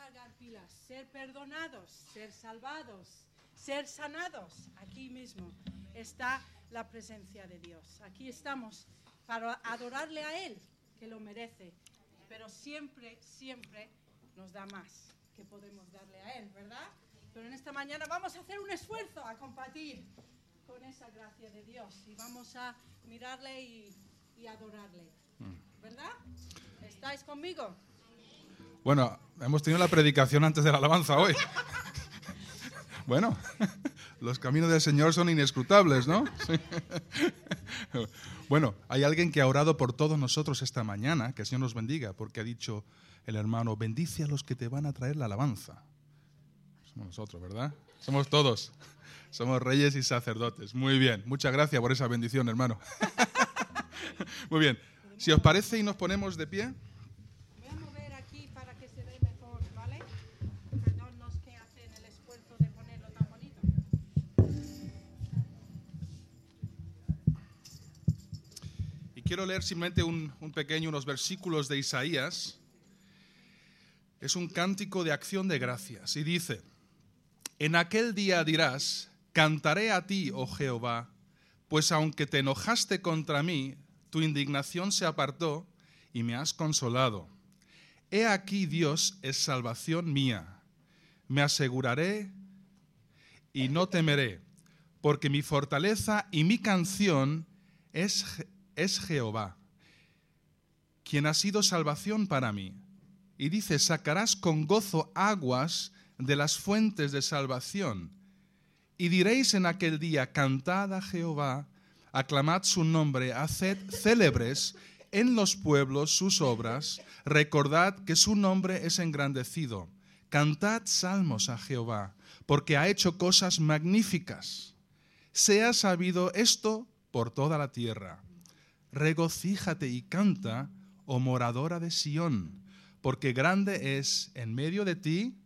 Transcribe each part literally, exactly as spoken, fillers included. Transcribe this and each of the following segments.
cargar pilas, ser perdonados, ser salvados, ser sanados. Aquí mismo está la presencia de Dios. Aquí estamos para adorarle a Él, que lo merece. Pero siempre, siempre nos da más que podemos darle a Él, ¿verdad? Pero en esta mañana vamos a hacer un esfuerzo a compartir con esa gracia de Dios y vamos a mirarle y, y adorarle, ¿verdad? ¿Estáis conmigo? Bueno, hemos tenido la predicación antes de la alabanza hoy. Bueno, los caminos del Señor son inescrutables, ¿no? Sí. Bueno, hay alguien que ha orado por todos nosotros esta mañana, que el Señor nos bendiga, porque ha dicho el hermano, bendice a los que te van a traer la alabanza. Somos nosotros, ¿verdad? Somos todos. Somos reyes y sacerdotes. Muy bien, muchas gracias por esa bendición, hermano. Muy bien, si os parece y nos ponemos de pie. Voy a mover aquí para que se vea mejor, ¿vale? Perdón los que hacen el esfuerzo de ponerlo tan bonito. Y quiero leer simplemente un, un pequeño, unos versículos de Isaías. Es un cántico de acción de gracias y dice: en aquel día dirás, cantaré a ti, oh Jehová, pues aunque te enojaste contra mí, tu indignación se apartó y me has consolado. He aquí Dios es salvación mía. Me aseguraré y no temeré, porque mi fortaleza y mi canción es, es Jehová, quien ha sido salvación para mí. Y dice, sacarás con gozo aguas de las fuentes de salvación. Y diréis en aquel día, cantad a Jehová, aclamad su nombre, haced célebres en los pueblos sus obras, recordad que su nombre es engrandecido. Cantad salmos a Jehová, porque ha hecho cosas magníficas. Sea sabido esto por toda la tierra. Regocíjate y canta, oh moradora de Sión, porque grande es en medio de ti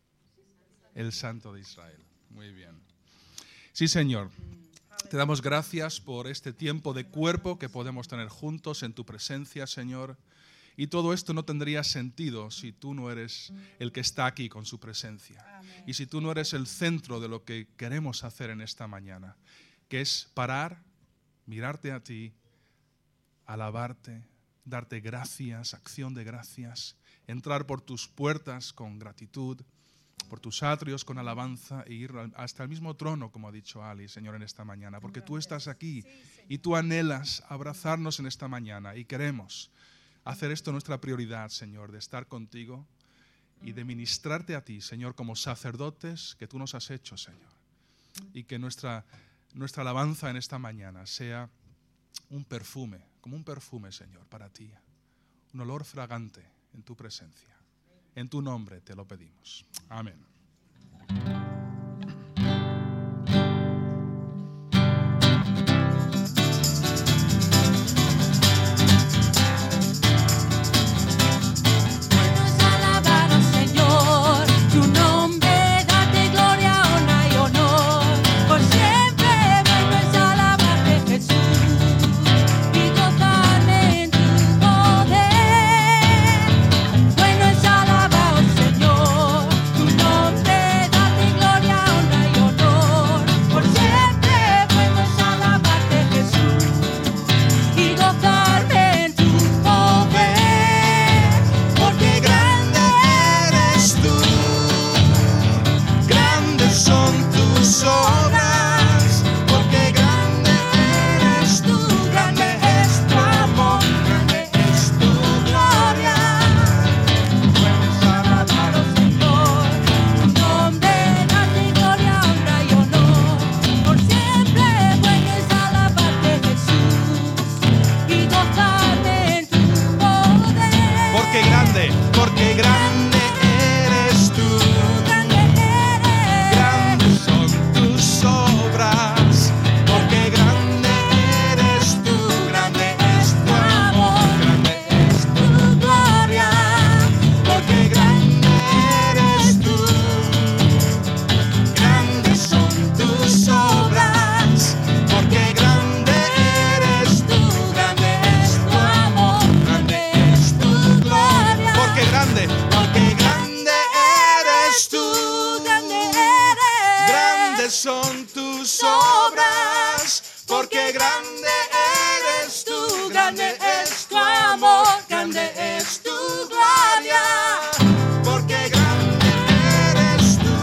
el Santo de Israel. Muy bien. Sí, Señor, te damos gracias por este tiempo de cuerpo que podemos tener juntos en tu presencia, Señor. Y todo esto no tendría sentido si tú no eres el que está aquí con su presencia. Y si tú no eres el centro de lo que queremos hacer en esta mañana, que es parar, mirarte a ti, alabarte, darte gracias, acción de gracias, entrar por tus puertas con gratitud, por tus atrios con alabanza e ir hasta el mismo trono, como ha dicho Ali, Señor, en esta mañana, porque tú estás aquí y tú anhelas abrazarnos en esta mañana y queremos hacer esto nuestra prioridad, Señor, de estar contigo y de ministrarte a ti, Señor, como sacerdotes que tú nos has hecho, Señor, y que nuestra, nuestra alabanza en esta mañana sea un perfume, como un perfume, Señor, para ti, un olor fragante en tu presencia. En tu nombre te lo pedimos. Amén. Bueno es alabar, Señor, tu nombre, date gloria. porque grande eres tú, grande es tu amor, grande es tu gloria. porque grande eres tú,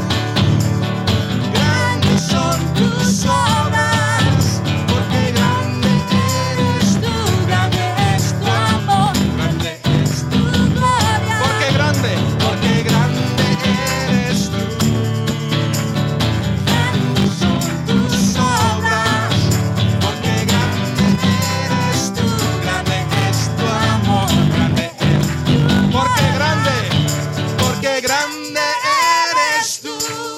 grandes son tus obras, porque grande eres tú, Grande es tu amor, grande es tu gloria. porque grande, porque grande eres tú, Grandes son tus obras, porque grande eres tú, grande es tu amor, grande es, porque grande, porque grande eres tú,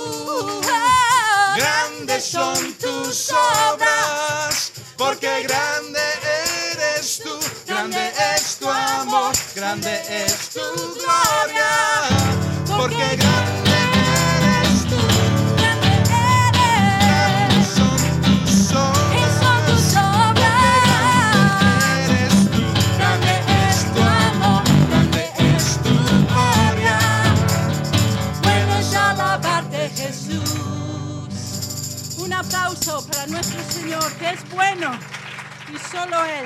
grandes son tus obras, porque grande eres tú, grande es tu amor, grande es tu gloria, porque grande eres tú, grande eres. son tus Y son obras, tus obras. eres tú, grande es tu amor, grande es tu gloria. Bueno es alabarte, Jesús. Un aplauso para nuestro Señor, que es bueno y solo Él.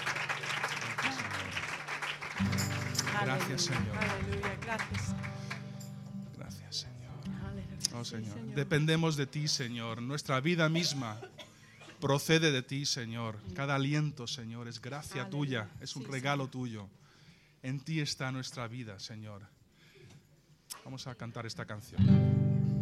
Gracias, Señor. Aleluya, gracias. Gracias, Señor. Aleluya. Oh, Sí, Señor. Dependemos de ti, Señor. Nuestra vida misma procede de ti, Señor. Cada aliento, Señor, es gracia Aleluya. tuya, es un Sí, regalo Señor. tuyo. En ti está nuestra vida, Señor. Vamos a cantar esta canción.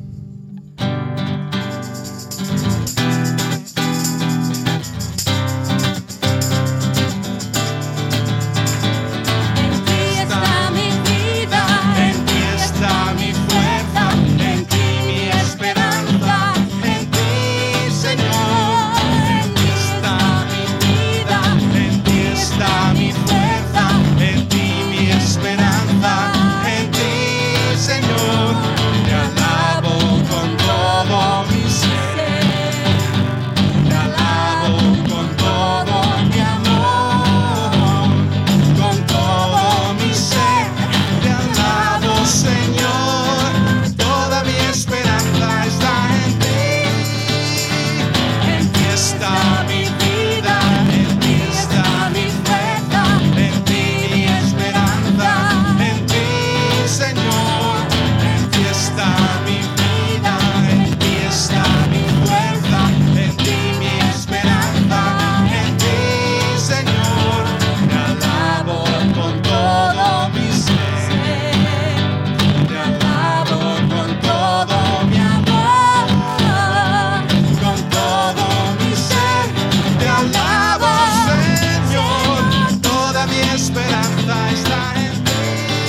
En ti está mi vida, En ti está mi fuerza, en ti mi esperanza, en ti, Señor. En ti está mi vida, en ti está mi fuerza, en ti mi esperanza, en ti, Señor. Te alabo con todo mi ser, te alabo con todo mi amor, con todo mi ser, te alabo, Señor. Toda mi esperanza está en ti. En ti está mi vida, en ti está mi fuerza, en ti mi esperanza, en ti, Señor. En ti está mi vida, en ti está mi fuerza, en ti mi esperanza, en ti, Señor. Te alabo con todo mi ser, te alabo con todo mi amor, con todo mi ser. Te alabo, Señor. Toda mi esperanza está en ti.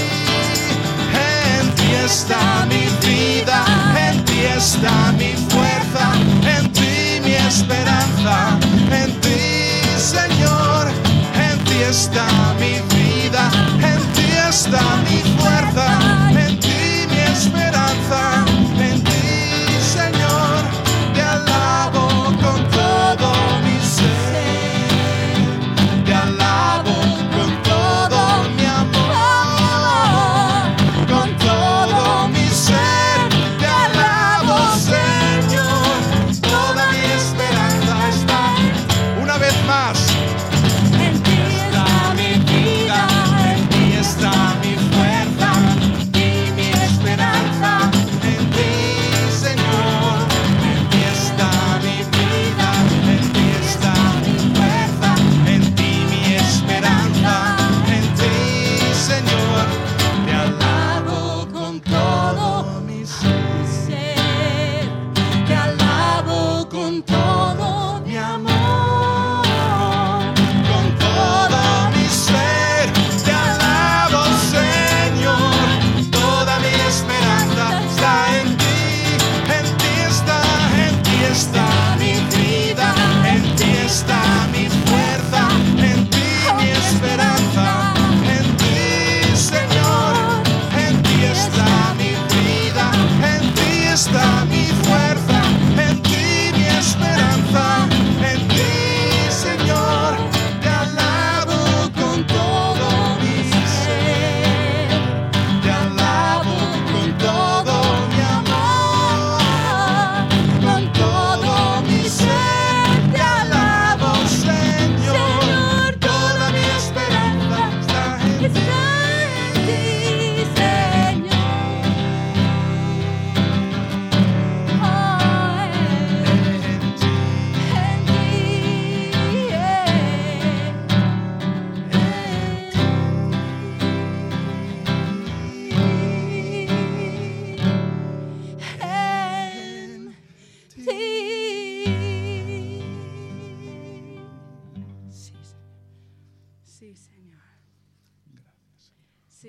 En ti está mi vida, en ti está mi fuerza, en ti mi esperanza, en ti, Señor. En ti está mi vida, en ti está mi fuerza, en ti mi esperanza, en ti, Señor. Te alabo con todo mi ser, te alabo con todo mi amor, con todo mi ser. Te alabo, Señor. Toda mi esperanza está. Una vez más. en ti Está mi vida, en ti está mi fuerza,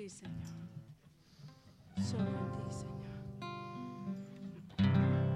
ti, Señor. Solo en ti, Señor.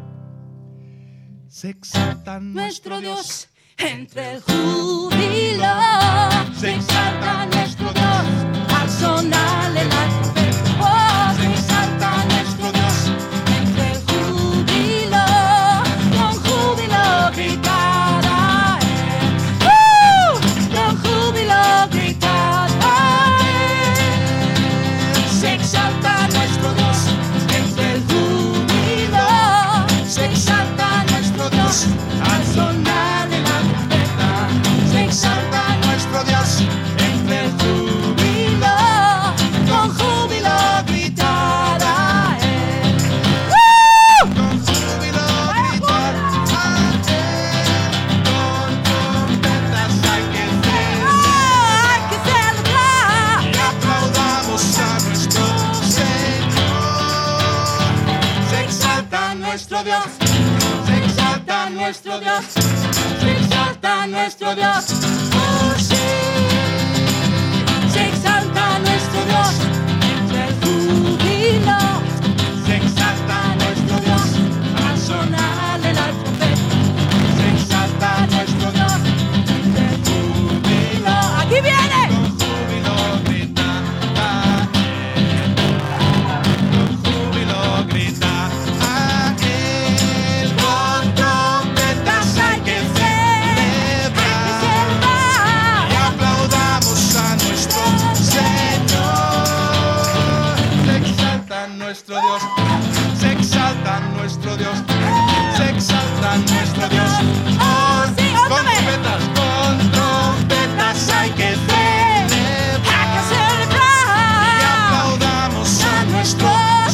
Se exalta Nuestro Dios entre el júbilo. Se exalta nuestro Dios al sonarle la trompeta. Oh, se exalta nuestro Dios entre el júbilo. Con júbilo gritar a Él. ¡Uh! Con júbilo gritar a Él. Se exalta nuestro Dios entre el júbilo. Se exalta nuestro Dios al sonar de la trompeta. Se exalta nuestro Dios entre el júbilo. Con júbilo gritar a Él. ¡Uh! Con júbilo gritar a Él. Con trompetas hay que ¡Oh! Hay que celebrar. y aplaudamos a nuestro Señor. Se exalta nuestro Dios. Se exalta nuestro Dios. Se exalta nuestro Dios. Oh, sí. Se exalta nuestro Dios entre el júbilo. Se exalta nuestro Dios al sonarle la trompeta. Se exalta nuestro Dios entre el júbilo. ¡Aquí viene! Con júbilo grita a Él. Con júbilo grita a Él. Con trompetas hay que celebrar y aplaudamos a nuestro Señor. Se exalta nuestro Dios. Se exalta nuestro Dios. Se exalta nuestro Dios. ¡Oh, sí! Con ¡Óndame! trompetas, con trompetas hay que celebrar. ¡Hay que Y celebrar! aplaudamos a nuestro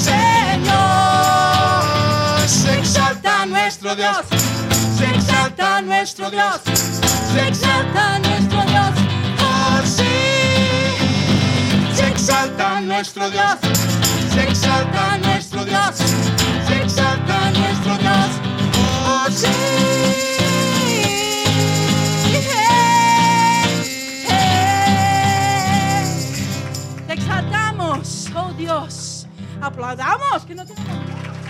Señor. Se exalta nuestro Dios. Se exalta nuestro Dios. Se exalta nuestro Dios. Oh, sí. Se exalta nuestro Dios. Se exalta nuestro Dios. Se exalta nuestro Dios. Oh, sí. Te exaltamos, oh Dios. Aplaudamos, que no tenemos.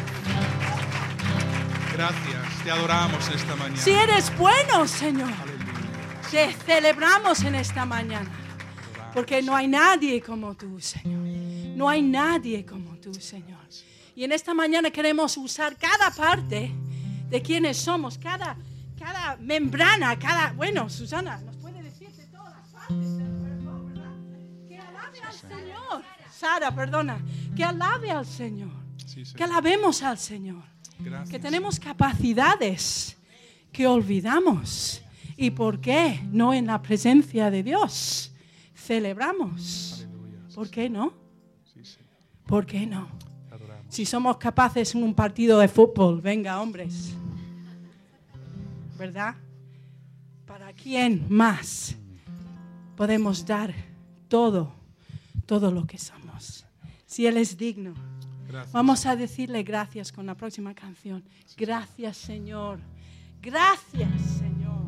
Gracias. Te adoramos esta mañana. Si eres bueno, Señor, Aleluya. te celebramos en esta mañana. Porque no hay nadie como tú, Señor. No hay nadie como tú, Señor. Y en esta mañana queremos usar cada parte de quienes somos, cada, cada membrana, cada... Bueno, Susana, nos puede decir de todas las partes del cuerpo, ¿verdad? Que alabe al Señor. Sara, perdona. Que alabe al Señor. Sí, Señor. Que alabemos al Señor. Gracias. Que tenemos capacidades que olvidamos. ¿Y por qué? No en la presencia de Dios. Celebramos. Aleluya. ¿Por qué no? Sí, Señor. ¿Por qué no? Te adoramos. Si somos capaces en un partido de fútbol, venga, hombres. ¿Verdad? ¿Para quién más podemos dar todo, todo lo que somos? Si Él es digno. Gracias. Vamos a decirle gracias con la próxima canción. Gracias, Señor. Gracias, Señor.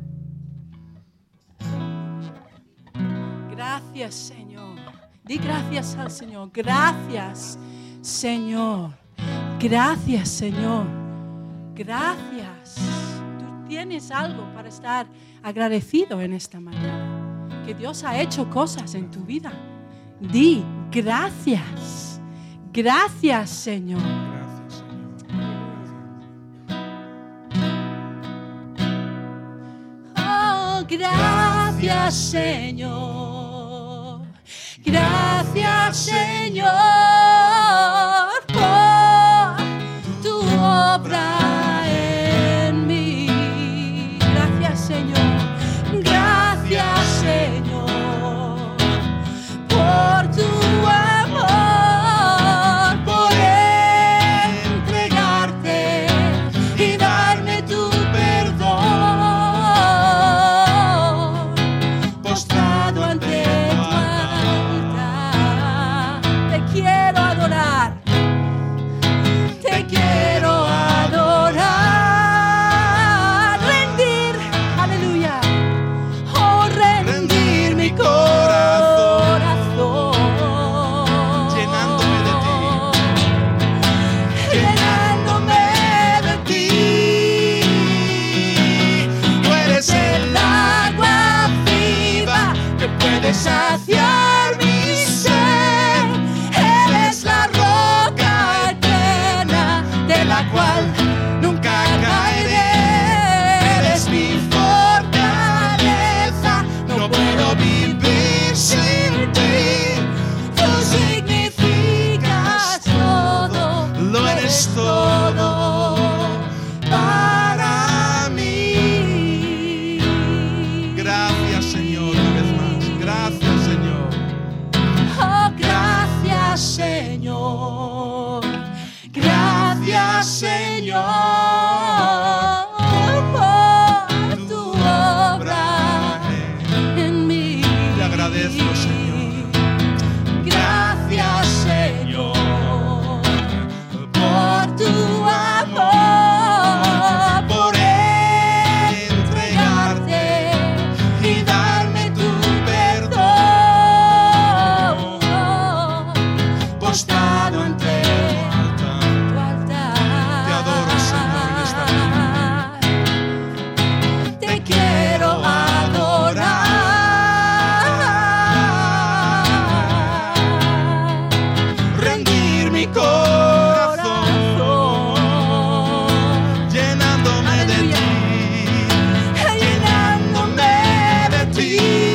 Gracias, Señor. Di gracias al Señor. Gracias, Señor. Gracias, Señor. Gracias. Tú tienes algo para estar agradecido en esta mañana. Que Dios ha hecho cosas en tu vida. Di gracias. Gracias, Señor. Gracias, Señor. Oh, gracias, Señor. Gracias, Señor, por tu obra en mí. Gracias, Señor. Gracias, Señor, por tu amor, por entregarte y darme tu perdón. Postrado ante tu altar, te quiero. mi corazón, llenándome de ti, llenándome de ti.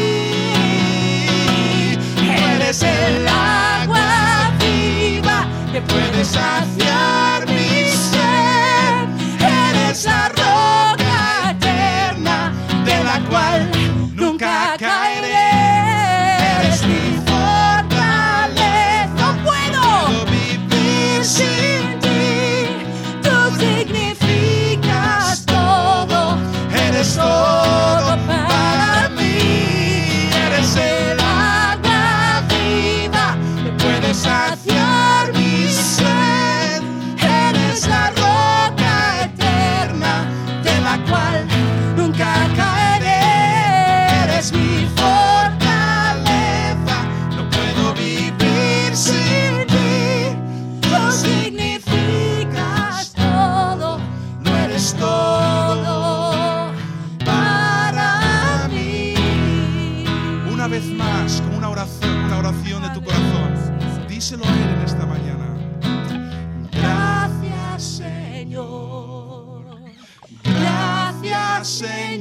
Eres el agua viva que puede saciar mi sed. Eres la roca eterna de la cual nunca caeré. Eres mi fortaleza. No puedo vivir sin ti. Tú significas todo. Eres todo para mí. Eres el agua viva que puede saciar mi sed. Eres la roca eterna de la cual nunca caeré. Eres mi fortaleza, no puedo vivir sin ti. Tú significas todo, no eres todo para mí. Una vez más, como una oración, una oración de tu corazón, díselo a Él en esta mañana. Gracias, Señor. Gracias,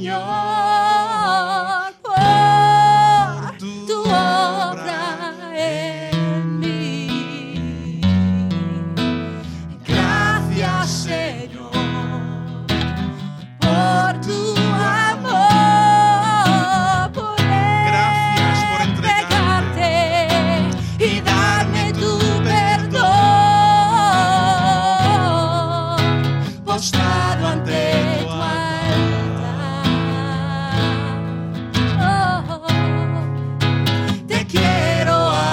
Señor, por tu obra en mí. Gracias, Señor, por tu amor, por Gracias por entregarte y darme tu perdón. Postrado ante tu altar, oh, te quiero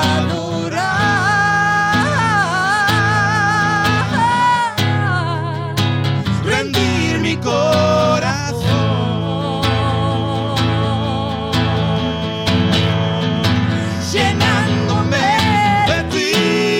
adorar, rendir mi corazón, llenándome de ti.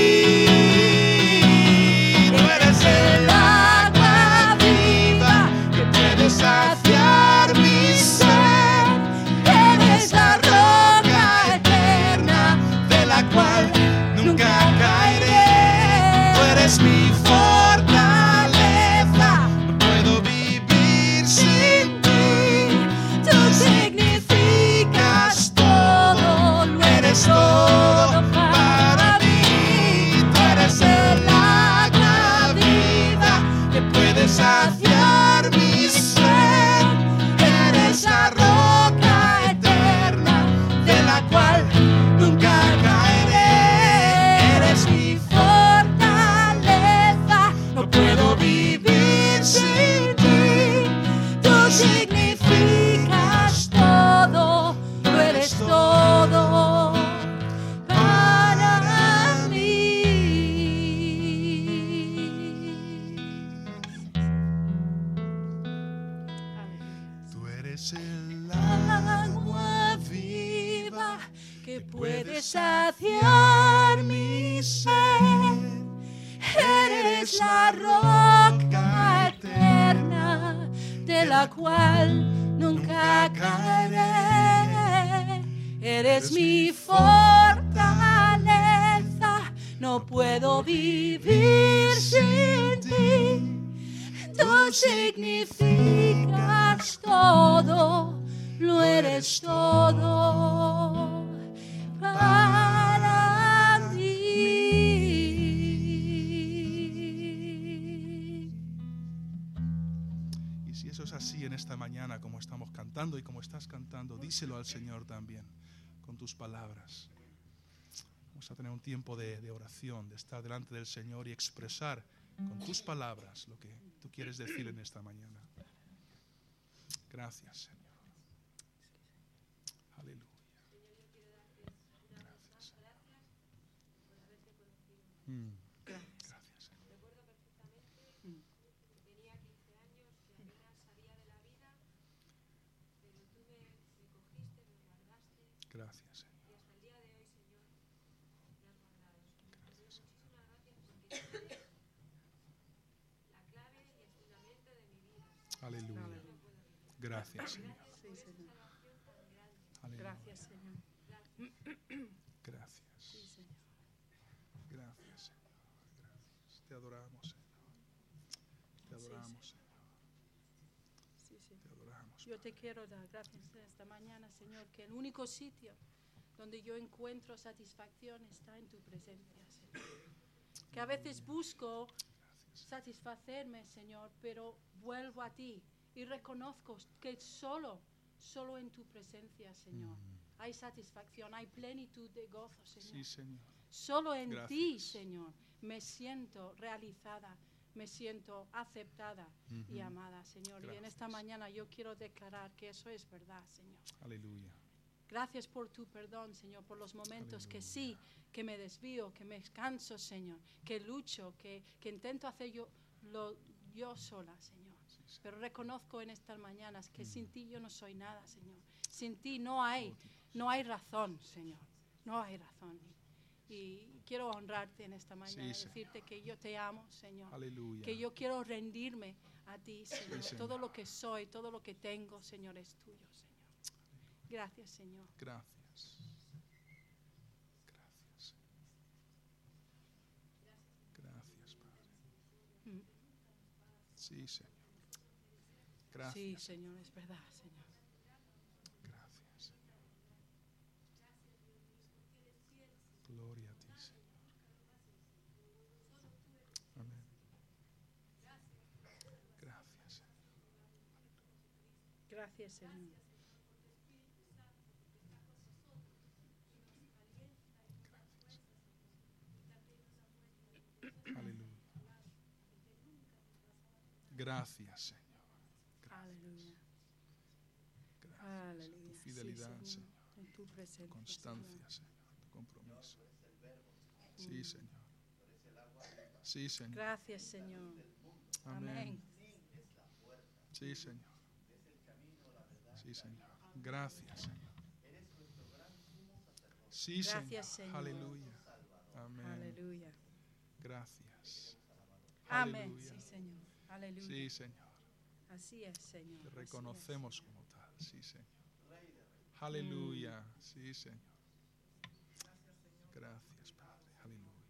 Tú eres el agua viva que puede saciar mi sed. Eres la roca eterna de la cual nunca caeré. Tú eres mi fortaleza, no puedo vivir sin ti. Tú significas todo, lo eres todo para mí. Tú eres el agua viva que puede saciar mi sed. Eres la roca eterna de la cual nunca caeré. Eres mi fortaleza, no puedo vivir sin ti. Tú significas todo, lo eres todo para mí. Tú eres el agua viva que puede saciar mi sed. Eres la roca eterna de la cual nunca caeré. Eres mi fortaleza, no puedo vivir sin ti. Tú significas todo, lo eres todo para mí. Y si eso es así en esta mañana, como estamos cantando y como estás cantando, díselo al Señor también, con tus palabras. Vamos a tener un tiempo de, de oración, de estar delante del Señor y expresar con tus palabras lo que tú quieres decir en esta mañana. Gracias, Señor. Aleluya. Gracias, Señor. Mm. Gracias, Señor. Recuerdo perfectamente, tenía quince años y apenas sabía de la vida, pero tú me, me cogiste, me guardaste Gracias, Señor. y hasta el día de hoy, Señor, me has guardado. Gracias, Señor. Muchísimas gracias porque eres la clave y el fundamento de mi vida. Aleluya. Gracias, Señor. Sí, Señor. Aleluya. Gracias, Señor. Gracias. Sí, Señor. Gracias, Señor. Gracias. Te adoramos, Señor. Te adoramos, Sí, Señor. Sí, sí. Te adoramos. Yo te quiero dar gracias esta mañana, Señor, que el único sitio donde yo encuentro satisfacción está en tu presencia, Señor. Que a veces busco satisfacerme, Señor, pero vuelvo a ti y reconozco que solo, solo en tu presencia, Señor, hay satisfacción, hay plenitud de gozo, Señor. Sí, Señor. Solo en Gracias. ti, Señor, me siento realizada, me siento aceptada y Ujú. amada, Señor. Y en Gracias. esta mañana yo quiero declarar que eso es verdad, Señor. Aleluya. Gracias por tu perdón, Señor, por los momentos que Aleluya. sí, que me desvío, que me canso, Señor, que lucho, que, que intento hacer yo, lo, yo sola, Señor. Sí, Señor. Pero reconozco en estas mañanas que sin ti yo no soy nada, Señor. Sin ti no hay, no hay razón, Señor. No hay razón. Y quiero honrarte en esta mañana, Señor. decirte que yo te amo, Señor. Aleluya. Que yo quiero rendirme a ti, Señor. Señor. Todo lo que soy, todo lo que tengo, Señor, es tuyo, Señor. Gracias, Señor. Gracias. Gracias. Gracias, Padre. Mm. Sí, Señor. Gracias. Sí, Señor, es verdad, Señor. Gracias, Señor. Gloria a ti, Señor. Amén. Gracias, Señor. Gracias, Señor. Aleluya. Gracias, Señor. Aleluya. Gracias. Aleluya. Tu fidelidad, Sí, Señor. En tu presencia, Tu constancia, Señor. Tu compromiso. Sí, Señor. Sí, Señor. Señor. Gracias, Señor. Amén. Amén. Sí, Señor. Sí, Señor. Gracias, Señor. Sí, Gracias, Señor. Señor. Aleluya. Amén. Aleluya. Gracias. Amén. Aleluya. Sí, Señor. Aleluya. Sí, Señor. Así es, Señor. Te Así reconocemos como tal. Sí, Señor. Aleluya. Sí, Señor. Gracias, Padre. Aleluya.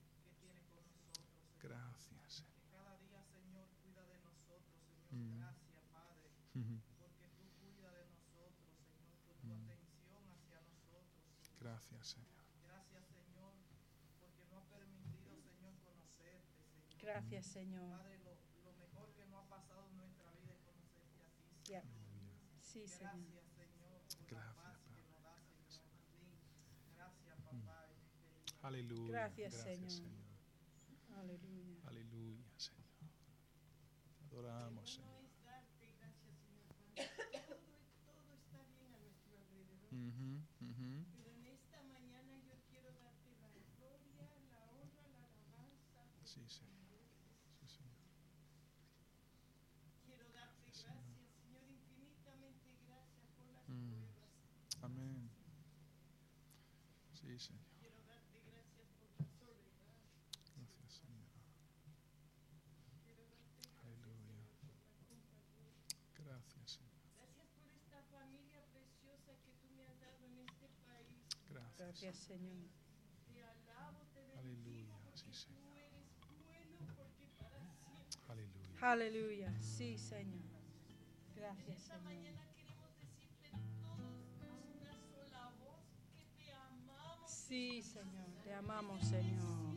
Gracias, Señor. Cada día, Señor, cuida de nosotros, Señor. Mm. Gracias, Padre, Ujú. porque tú cuidas de nosotros, Señor, por tu Mm. atención hacia nosotros, Señor. Gracias, Señor. Gracias, Señor, porque no ha permitido, Señor, conocerte, Señor. Gracias, Señor. Padre, lo, lo mejor que no ha pasado en nuestra vida es conocerte a ti, Ya. Señor. Aleluya. Sí, Señor. Gracias, Señor, por la Gracias, paz que Padre. nos da, Señor. Amén. Gracias, papá, en este día. Aleluya. Gracias, Señor. Señor. Aleluya. Aleluya, Señor. Te adoramos, Señor. Bueno es darte gracias, Señor, cuando todo, todo está bien a nuestro alrededor. Ujú, ujú. Pero en esta mañana yo quiero darte la gloria, la honra, la alabanza. Sí, Señor. Sí, Señor. Quiero darte gracias, Señor, infinitamente gracias por las Mm. pruebas. Amén. Sí, Señor. Quiero darte gracias por la soledad. Gracias, Señor. Quiero darte Aleluya. Gracias, Señor. gracias por esta familia preciosa que tú me has dado en este país. Gracias. Gracias, Señor. Te alabo, te bendigo, Aleluya, porque sí, tú Señor. eres bueno, porque para siempre. Aleluya. Aleluya. Sí, Señor. Gracias, Esta Señor. mañana queremos decirte todos a una sola voz que te amamos. Sí, Señor. Te amamos, Señor.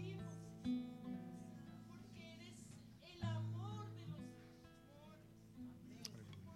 Porque eres el amor de los amores. Aleluya.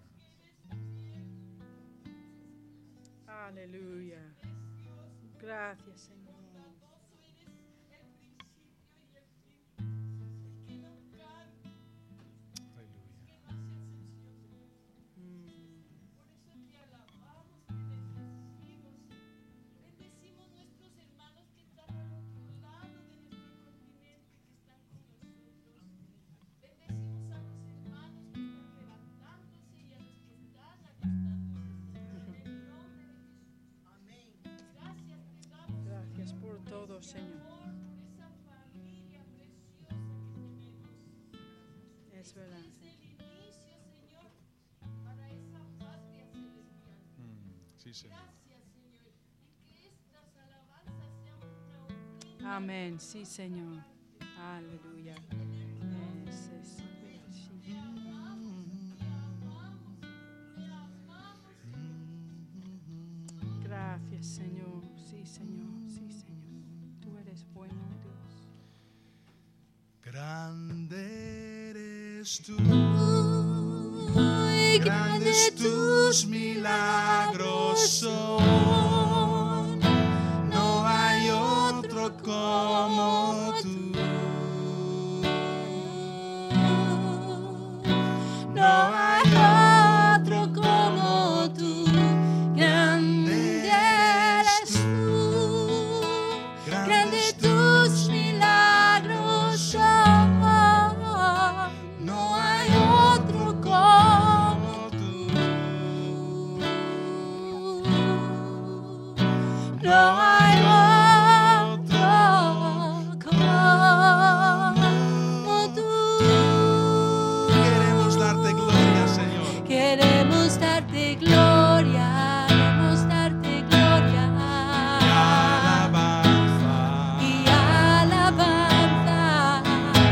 Aleluya. Gracias, Señor. Bondadoso eres el principio y el fin. El que no cambia, Aleluya. que no se ascensión. Mm. Por eso te alabamos, te bendecimos. Bendecimos nuestros hermanos que están al otro lado de nuestro continente, que están con nosotros. Bendecimos a los hermanos que están levantándose y a los que están acostándose, Señor, en el nombre de Jesús. Amén. Gracias te damos, Gracias por por todo, ese Señor. amor, por esa familia preciosa que tenemos. Es verdad, Es Señor. el inicio, Señor, para esa patria celestial. Mm. Sí, Señor. Gracias, Señor, y que estas alabanzas sean una ofrenda Amén. Sí, Señor. Aleluya. Gracias, Señor. Sí, Señor. Sí, Señor. Tú eres bueno, Dios. Grande eres tú, Muy grandes tus milagros son, no hay otro como tú. No hay otro como tú. Grande eres tú. Grande tus milagros son. No hay otro como tú. No hay otro como tú. Queremos darte gloria, Señor. Queremos darte gloria, queremos darte gloria Alabanza. y alabanzas.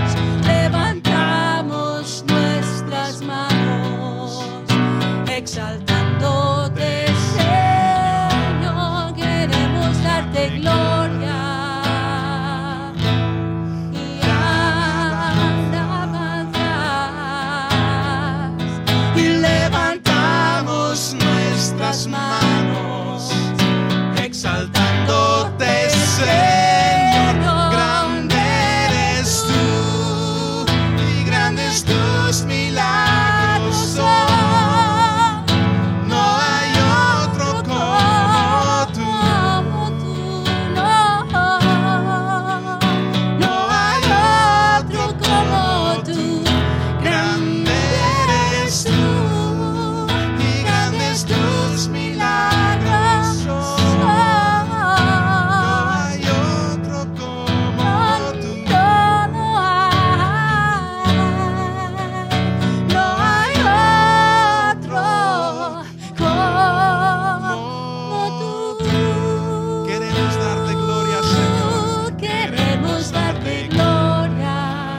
Levantamos nuestras manos, exaltándote, Señor. Queremos darte gloria y alabanzas. Y levantamos nuestras manos, exaltándote, Señor. Grande eres tú, y grandes tus milagros son. No hay otro como tú. Como tú, no. No hay otro como tú. Grande eres tú, y grandes tus milagros son. No hay otro como tú. No, no hay. No hay otro como tú. Queremos darte gloria, Señor. Queremos darte gloria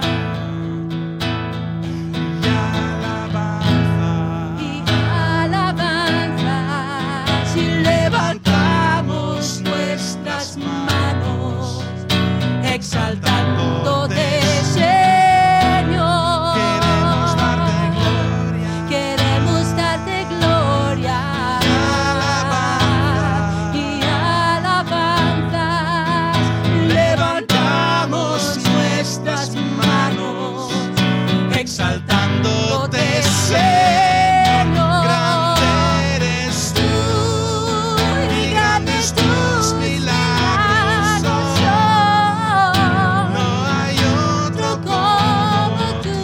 Y alabanza. y alabanzas. Y levantamos nuestras manos, exaltándote, Señor. Queremos darte gloria. Queremos darte gloria y alabanzas. Levantamos nuestras manos, exaltándote, Señor. Grande eres tú, y grandes tus milagros son. No hay otro como tú.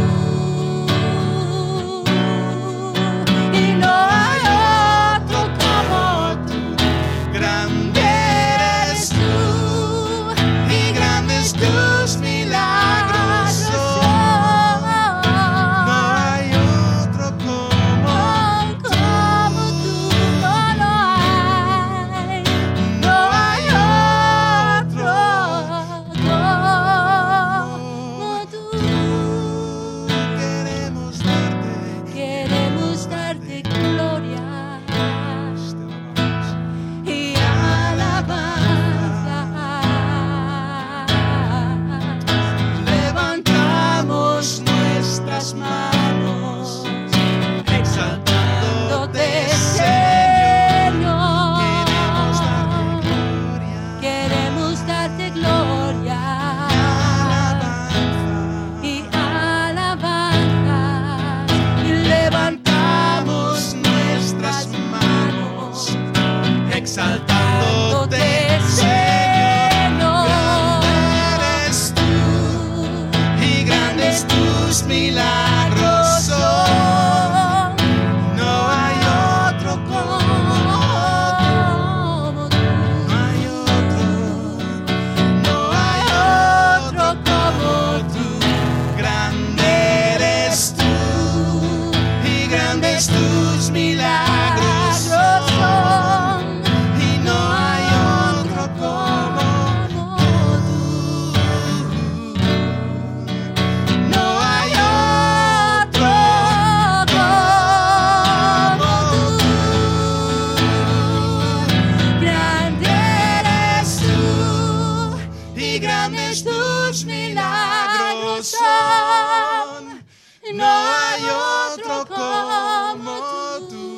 Y no hay otro como tú. Grande eres tú, y grandes tus milagros son. No hay otro como Como tú, no lo hay. No hay otro como tú. queremos darte. Queremos darte gloria y alabanzas. Levantamos nuestras manos, exaltándote, Señor. Queremos darte gloria. Queremos darte gloria y alabanzas. Y levantamos nuestras manos, exaltándote, Señor. Grande eres tú, y grandes tus milagros son. No hay otro como tú. No hay otro, no hay otro como tú. Grande eres tú, y grandes tus milagros son. Y no hay otro como tú. No hay otro como tú.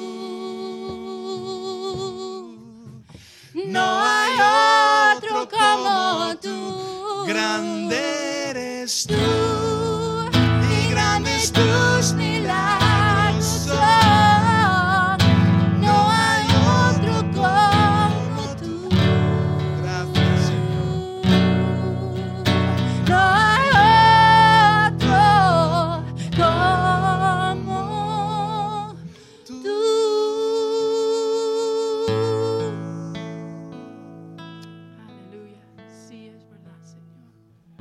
No hay otro como tú. Grande eres tú. Y grandes tus milagros son. No hay otro como tú. Gracias, Señor. No hay otro como tú. Aleluya. Sí, es verdad, Señor.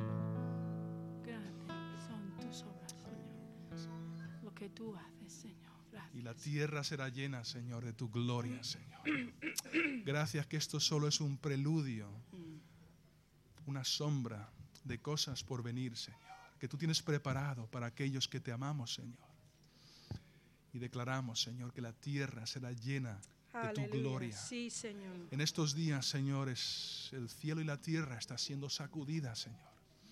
Grandes son tus obras, Señor. Lo que tú haces, Señor. Gracias. Y la tierra será llena, Señor, de tu gloria, Señor. Gracias que esto solo es un preludio, una sombra de cosas por venir, Señor, que tú tienes preparado para aquellos que te amamos, Señor. Y declaramos, Señor, que la tierra será llena de tu Aleluya. gloria. Sí, Señor. En estos días, señores, el cielo y la tierra está siendo sacudida, Señor.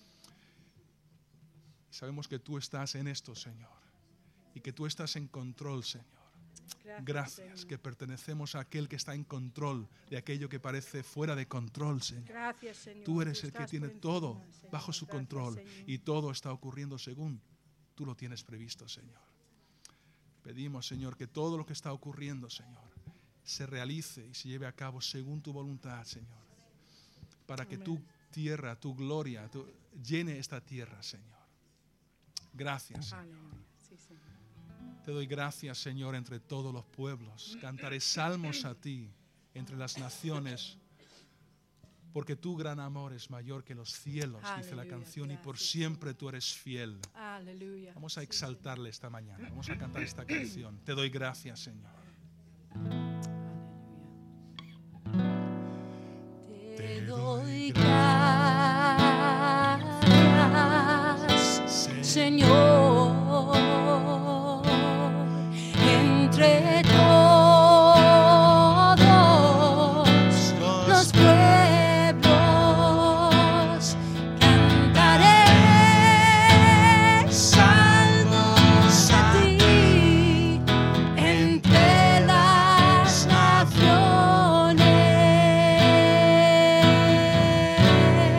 Y sabemos que tú estás en esto, Señor, y que tú estás en control, Señor. Gracias, Señor. que pertenecemos a aquel que está en control de aquello que parece fuera de control, Señor. Gracias, Señor. Tú eres el que estás tiene por todo encima, Señor. bajo su Gracias, control Señor. y todo está ocurriendo según tú lo tienes previsto, Señor. Pedimos, Señor, que todo lo que está ocurriendo, Señor, se realice y se lleve a cabo según tu voluntad, Señor. Para que tu tierra, tu gloria, tu- llene esta tierra, Señor. Gracias, Señor. Aleluya. Sí, Señor. Te doy gracias, Señor, entre todos los pueblos. Cantaré salmos a ti entre las naciones, porque tu gran amor es mayor que los cielos, dice la Aleluya, canción, y por gracias, siempre tú eres fiel. Aleluya. Vamos a Sí, exaltarle esta mañana, vamos a cantar esta canción. Te doy gracias, Señor. Te doy gracias, Señor, entre todos los pueblos cantaré salmos a ti entre las naciones.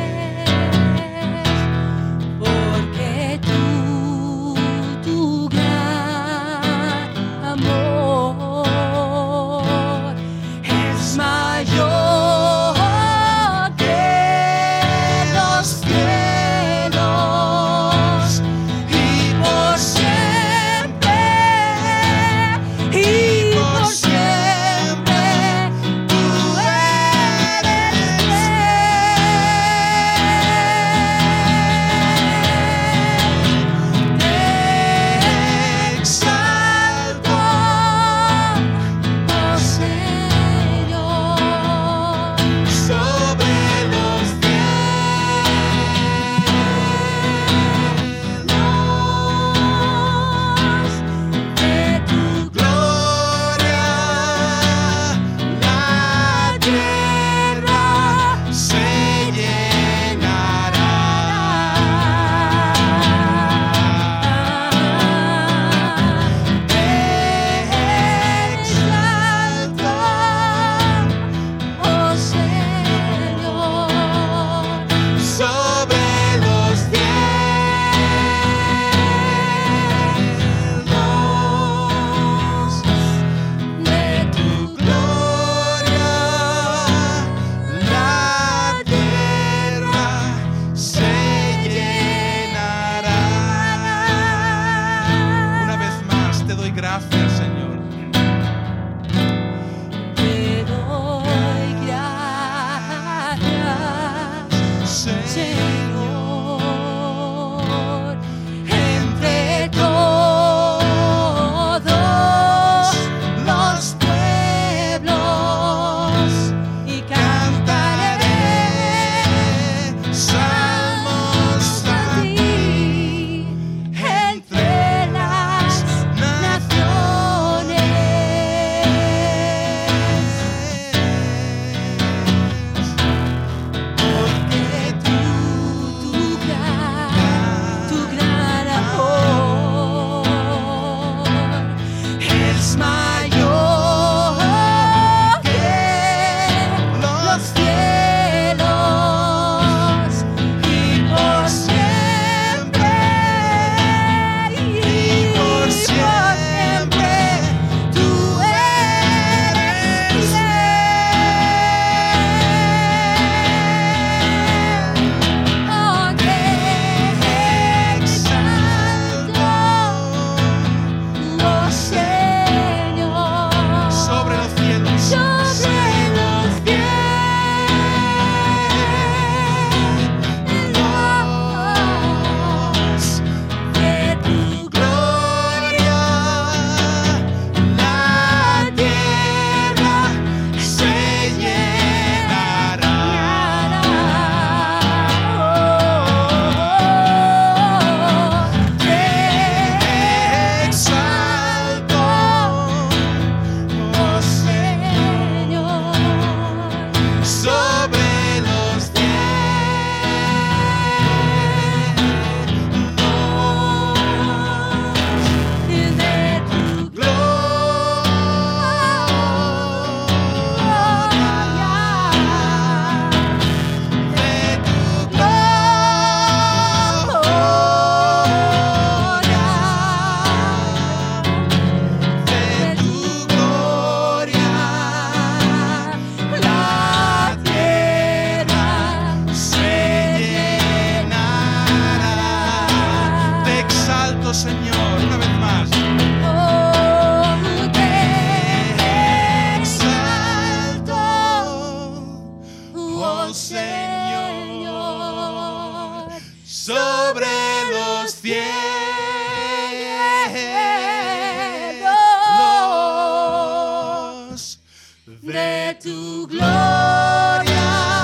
cielos de tu gloria.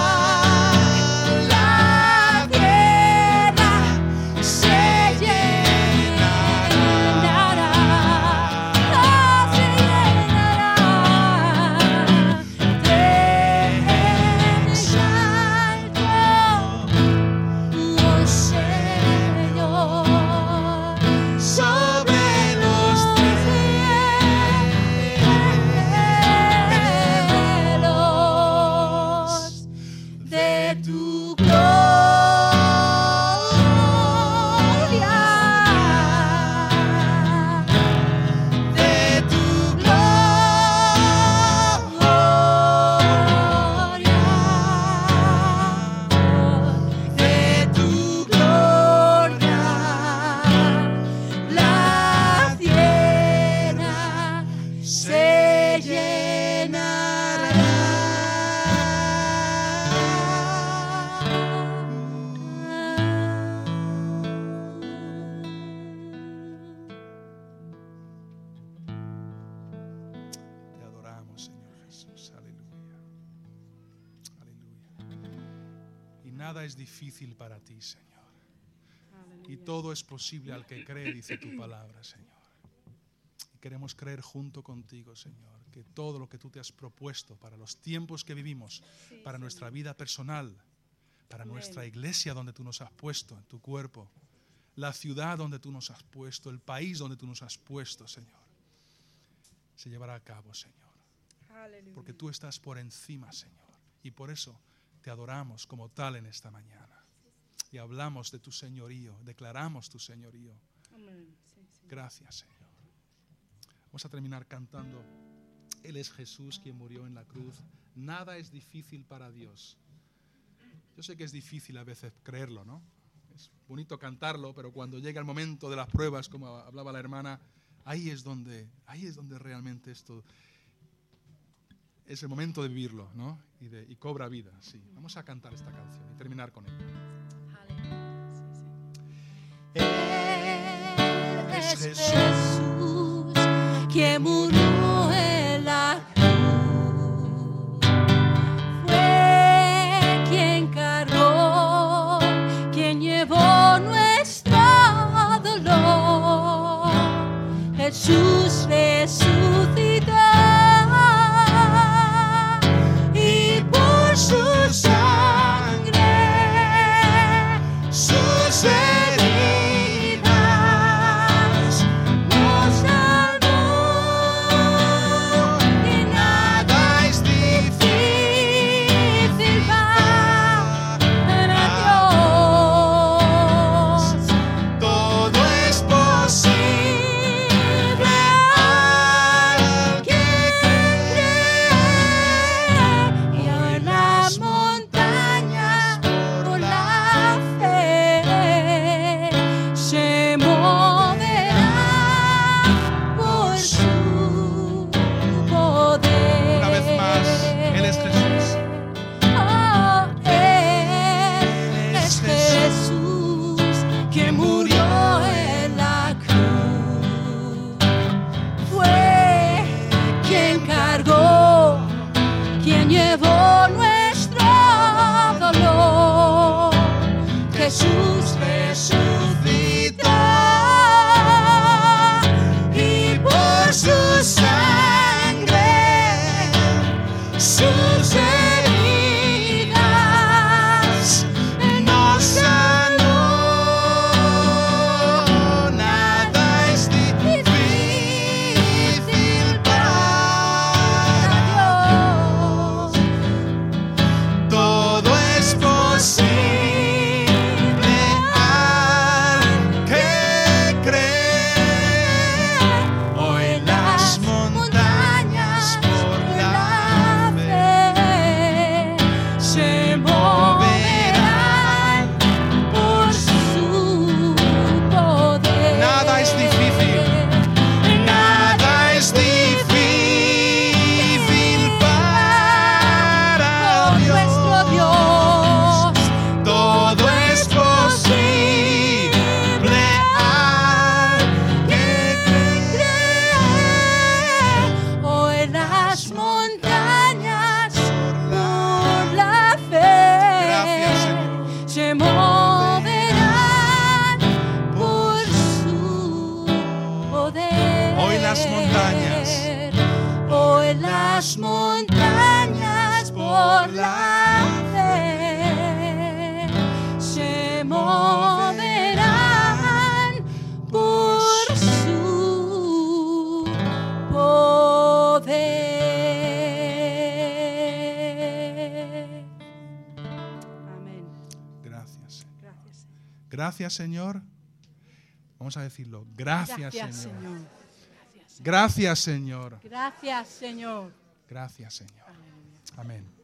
La tierra se llenará, se llenará de salto, oh Señor, sobre los cielos de tu gloria, de tu gloria, de tu gloria, la tierra se llenará. Te adoramos, Señor Jesús. Aleluya. Aleluya. Y nada es difícil para ti, Señor. Y todo es posible al que cree, dice tu palabra, Señor. Y queremos creer junto contigo, Señor, que todo lo que tú te has propuesto para los tiempos que vivimos, Sí, para nuestra vida personal, para Amén. nuestra iglesia donde tú nos has puesto, en tu cuerpo, la ciudad donde tú nos has puesto, el país donde tú nos has puesto, Señor, se llevará a cabo, Señor. Aleluya. Porque tú estás por encima, Señor. Y por eso te adoramos como tal en esta mañana. Y hablamos de tu señorío, declaramos tu señorío. Amén. Sí, sí. Gracias, Señor. Vamos a terminar cantando. Él es Jesús quien murió en la cruz. Nada es difícil para Dios. Yo sé que es difícil a veces creerlo, ¿no? Es bonito cantarlo, pero cuando llega el momento de las pruebas, como hablaba la hermana, ahí es donde, ahí es donde realmente esto es el momento de vivirlo, ¿no? Y, de, y cobra vida. Sí. Vamos a cantar esta canción y terminar con ella. Aleluya. Sí, sí. Él Es Jesús quien murió en la cruz. Fue quien cargó, quien llevó nuestro dolor. Jesús resucitó y por su sangre las montañas por la fe se moverán por su poder. Amén. Gracias. Gracias. Gracias, Señor. Vamos a decirlo. Gracias, Gracias, Señor. Señor. Gracias, Señor. Gracias, Señor. Gracias, Señor. Amén.